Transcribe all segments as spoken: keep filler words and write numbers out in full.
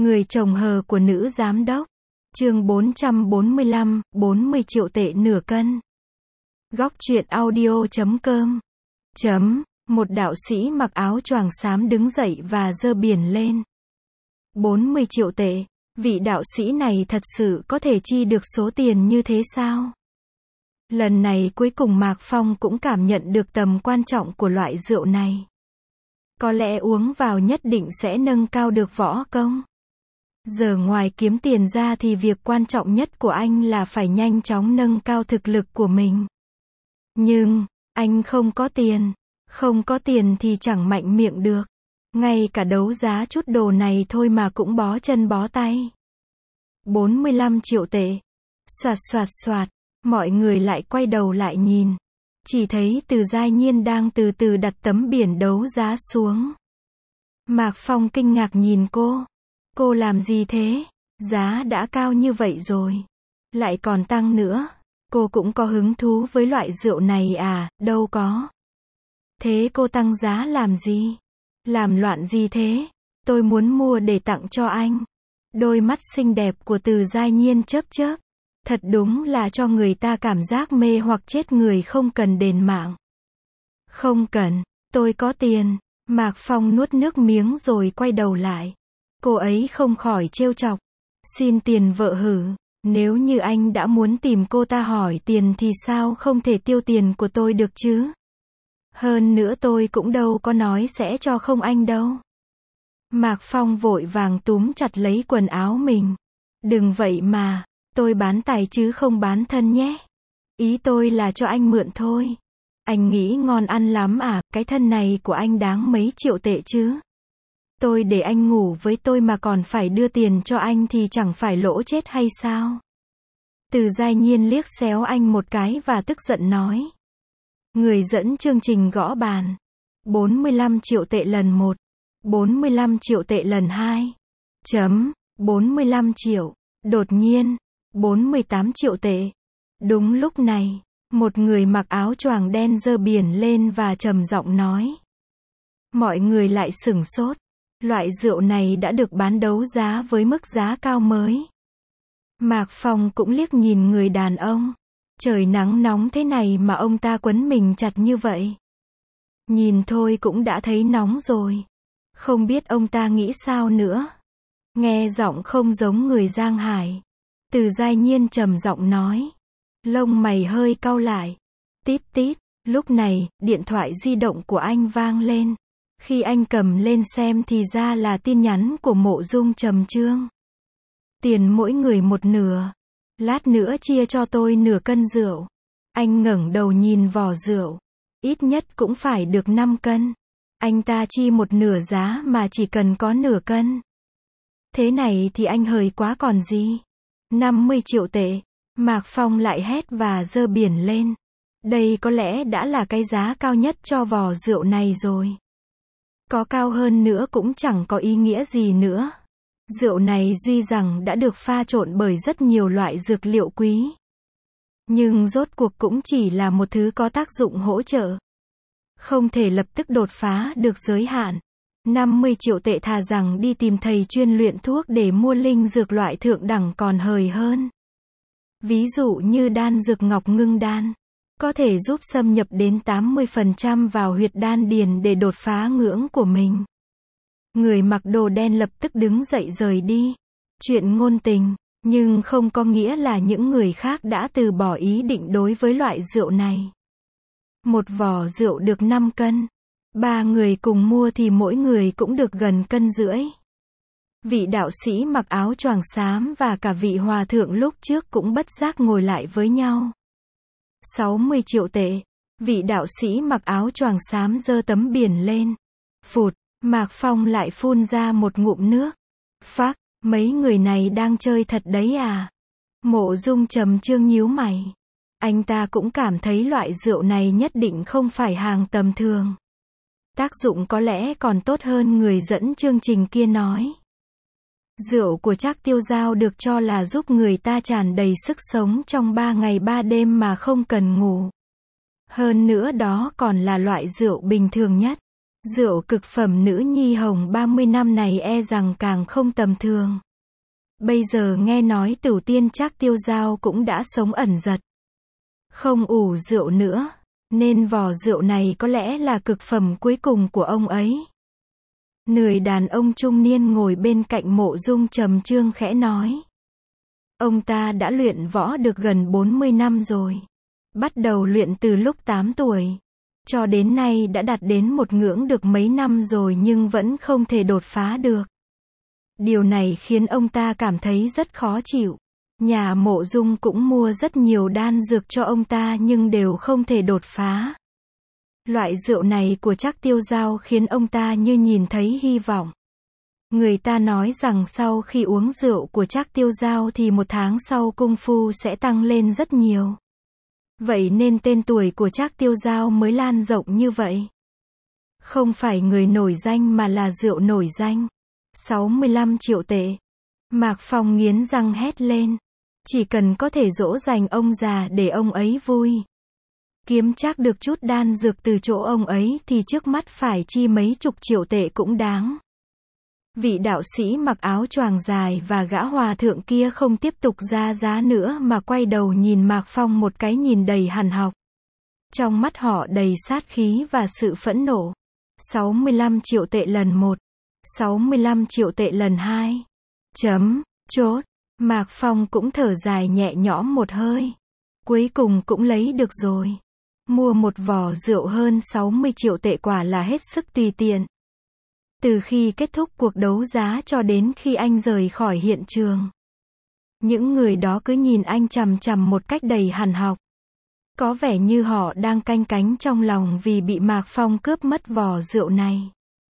Người chồng hờ của nữ giám đốc. Chương bốn trăm bốn mươi lăm, bốn mươi triệu tệ nửa cân. Góc truyện audio chấm com. Chấm, một đạo sĩ mặc áo choàng xám đứng dậy và giơ biển lên. bốn mươi triệu tệ, vị đạo sĩ này thật sự có thể chi được số tiền như thế sao? Lần này cuối cùng Mạc Phong cũng cảm nhận được tầm quan trọng của loại rượu này. Có lẽ uống vào nhất định sẽ nâng cao được võ công. Giờ ngoài kiếm tiền ra thì việc quan trọng nhất của anh là phải nhanh chóng nâng cao thực lực của mình. Nhưng, anh không có tiền. Không có tiền thì chẳng mạnh miệng được. Ngay cả đấu giá chút đồ này thôi mà cũng bó chân bó tay. bốn mươi lăm triệu tệ. Soạt soạt soạt, mọi người lại quay đầu lại nhìn. Chỉ thấy Từ Giai Nhiên đang từ từ đặt tấm biển đấu giá xuống. Mạc Phong kinh ngạc nhìn cô. Cô làm gì thế? Giá đã cao như vậy rồi. Lại còn tăng nữa. Cô cũng có hứng thú với loại rượu này à? Đâu có. Thế cô tăng giá làm gì? Làm loạn gì thế? Tôi muốn mua để tặng cho anh. Đôi mắt xinh đẹp của Từ Giai Nhiên chớp chớp. Thật đúng là cho người ta cảm giác mê hoặc chết người không cần đền mạng. Không cần, tôi có tiền. Mạc Phong nuốt nước miếng rồi quay đầu lại. Cô ấy không khỏi trêu chọc. Xin tiền vợ hử. Nếu như anh đã muốn tìm cô ta hỏi tiền thì sao không thể tiêu tiền của tôi được chứ? Hơn nữa tôi cũng đâu có nói sẽ cho không anh đâu. Mạc Phong vội vàng túm chặt lấy quần áo mình. Đừng vậy mà, tôi bán tài chứ không bán thân nhé. Ý tôi là cho anh mượn thôi. Anh nghĩ ngon ăn lắm à, cái thân này của anh đáng mấy triệu tệ chứ. Tôi để anh ngủ với tôi mà còn phải đưa tiền cho anh thì chẳng phải lỗ chết hay sao? Từ Giai Nhiên liếc xéo anh một cái và tức giận nói. Người dẫn chương trình gõ bàn. bốn mươi lăm triệu tệ lần một. bốn mươi lăm triệu tệ lần hai. Chấm. bốn mươi lăm triệu. Đột nhiên. bốn mươi tám triệu tệ. Đúng lúc này, một người mặc áo choàng đen giơ biển lên và trầm giọng nói. Mọi người lại sửng sốt. Loại rượu này đã được bán đấu giá với mức giá cao mới. Mạc Phong cũng liếc nhìn người đàn ông. Trời nắng nóng thế này mà ông ta quấn mình chặt như vậy. Nhìn thôi cũng đã thấy nóng rồi. Không biết ông ta nghĩ sao nữa. Nghe giọng không giống người Giang Hải. Từ Giai Nhiên trầm giọng nói. Lông mày hơi cau lại. Tít tít, lúc này, điện thoại di động của anh vang lên. Khi anh cầm lên xem thì ra là tin nhắn của Mộ Dung Trầm Trương. Tiền mỗi người một nửa. Lát nữa chia cho tôi nửa cân rượu. Anh ngẩng đầu nhìn vò rượu. Ít nhất cũng phải được năm cân. Anh ta chi một nửa giá mà chỉ cần có nửa cân. Thế này thì anh hời quá còn gì. năm mươi triệu tệ. Mạc Phong lại hét và giơ biển lên. Đây có lẽ đã là cái giá cao nhất cho vò rượu này rồi. Có cao hơn nữa cũng chẳng có ý nghĩa gì nữa. Rượu này duy rằng đã được pha trộn bởi rất nhiều loại dược liệu quý. Nhưng rốt cuộc cũng chỉ là một thứ có tác dụng hỗ trợ. Không thể lập tức đột phá được giới hạn. năm mươi triệu tệ thà rằng đi tìm thầy chuyên luyện thuốc để mua linh dược loại thượng đẳng còn hời hơn. Ví dụ như đan dược ngọc ngưng đan. Có thể giúp xâm nhập đến tám mươi phần trăm vào huyệt đan điền để đột phá ngưỡng của mình. Người mặc đồ đen lập tức đứng dậy rời đi. Chuyện ngôn tình, nhưng không có nghĩa là những người khác đã từ bỏ ý định đối với loại rượu này. Một vò rượu được năm cân. Ba người cùng mua thì mỗi người cũng được gần cân rưỡi. Vị đạo sĩ mặc áo choàng xám và cả vị hòa thượng lúc trước cũng bất giác ngồi lại với nhau. sáu mươi triệu tệ. Vị đạo sĩ mặc áo choàng xám giơ tấm biển lên. Phụt, Mạc Phong lại phun ra một ngụm nước. Phác, mấy người này đang chơi thật đấy à? Mộ Dung Trầm Trương nhíu mày. Anh ta cũng cảm thấy loại rượu này nhất định không phải hàng tầm thường. Tác dụng có lẽ còn tốt hơn người dẫn chương trình kia nói. Rượu của Trác Tiêu Giao được cho là giúp người ta tràn đầy sức sống trong ba ngày ba đêm mà không cần ngủ. Hơn nữa đó còn là loại rượu bình thường nhất. Rượu cực phẩm nữ nhi hồng ba mươi năm này e rằng càng không tầm thường. Bây giờ nghe nói Tửu Tiên Trác Tiêu Giao cũng đã sống ẩn giật. Không ủ rượu nữa, nên vò rượu này có lẽ là cực phẩm cuối cùng của ông ấy. Người đàn ông trung niên ngồi bên cạnh Mộ Dung trầm chương khẽ nói. Ông ta đã luyện võ được gần bốn mươi năm rồi. Bắt đầu luyện từ lúc tám tuổi. Cho đến nay đã đạt đến một ngưỡng được mấy năm rồi nhưng vẫn không thể đột phá được. Điều này khiến ông ta cảm thấy rất khó chịu. Nhà Mộ Dung cũng mua rất nhiều đan dược cho ông ta nhưng đều không thể đột phá. Loại rượu này của Trác Tiêu Giao khiến ông ta như nhìn thấy hy vọng. Người ta nói rằng sau khi uống rượu của Trác Tiêu Giao thì một tháng sau công phu sẽ tăng lên rất nhiều. Vậy nên tên tuổi của Trác Tiêu Giao mới lan rộng như vậy. Không phải người nổi danh mà là rượu nổi danh. sáu mươi lăm triệu tệ. Mạc Phong nghiến răng hét lên. Chỉ cần có thể dỗ dành ông già để ông ấy vui. Kiếm chắc được chút đan dược từ chỗ ông ấy thì trước mắt phải chi mấy chục triệu tệ cũng đáng. Vị đạo sĩ mặc áo choàng dài và gã hòa thượng kia không tiếp tục ra giá nữa mà quay đầu nhìn Mạc Phong một cái nhìn đầy hằn học. Trong mắt họ đầy sát khí và sự phẫn nộ. sáu mươi lăm triệu tệ lần một. sáu mươi lăm triệu tệ lần hai. Chấm, chốt. Mạc Phong cũng thở dài nhẹ nhõm một hơi. Cuối cùng cũng lấy được rồi. Mua một vò rượu hơn sáu mươi triệu tệ quả là hết sức tùy tiện. Từ khi kết thúc cuộc đấu giá cho đến khi anh rời khỏi hiện trường. Những người đó cứ nhìn anh chằm chằm một cách đầy hằn học. Có vẻ như họ đang canh cánh trong lòng vì bị Mạc Phong cướp mất vò rượu này.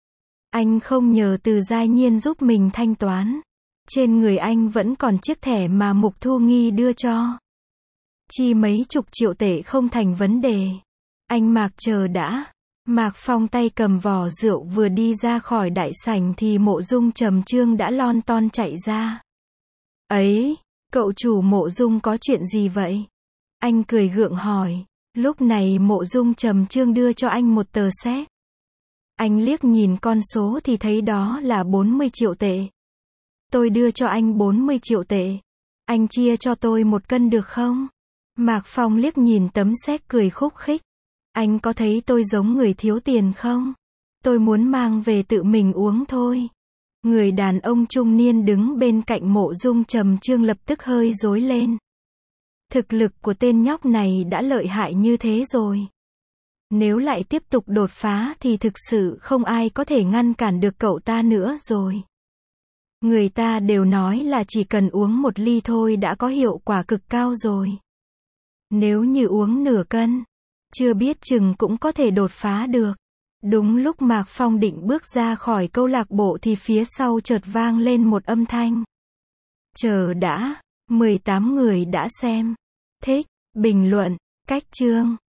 Anh không nhờ Từ Giai Nhiên giúp mình thanh toán. Trên người anh vẫn còn chiếc thẻ mà Mục Thu Nghi đưa cho. Chi mấy chục triệu tệ không thành vấn đề. Anh Mạc chờ đã. Mạc Phong tay cầm vò rượu vừa đi ra khỏi đại sảnh thì Mộ Dung trầm chương đã lon ton chạy ra. Ấy, cậu chủ Mộ Dung có chuyện gì vậy? Anh cười gượng hỏi. Lúc này Mộ Dung trầm chương đưa cho anh một tờ séc. Anh liếc nhìn con số thì thấy đó là bốn mươi triệu tệ. Tôi đưa cho anh bốn mươi triệu tệ. Anh chia cho tôi một cân được không? Mạc Phong liếc nhìn tấm séc cười khúc khích. Anh có thấy tôi giống người thiếu tiền không? Tôi muốn mang về tự mình uống thôi. Người đàn ông trung niên đứng bên cạnh Mộ Dung trầm chương lập tức hơi rối lên. Thực lực của tên nhóc này đã lợi hại như thế rồi. Nếu lại tiếp tục đột phá thì thực sự không ai có thể ngăn cản được cậu ta nữa rồi. Người ta đều nói là chỉ cần uống một ly thôi đã có hiệu quả cực cao rồi. Nếu như uống nửa cân, chưa biết chừng cũng có thể đột phá được. Đúng lúc Mạc Phong định bước ra khỏi câu lạc bộ thì phía sau chợt vang lên một âm thanh. Chờ đã, mười tám người đã xem, thích, bình luận, cách chương.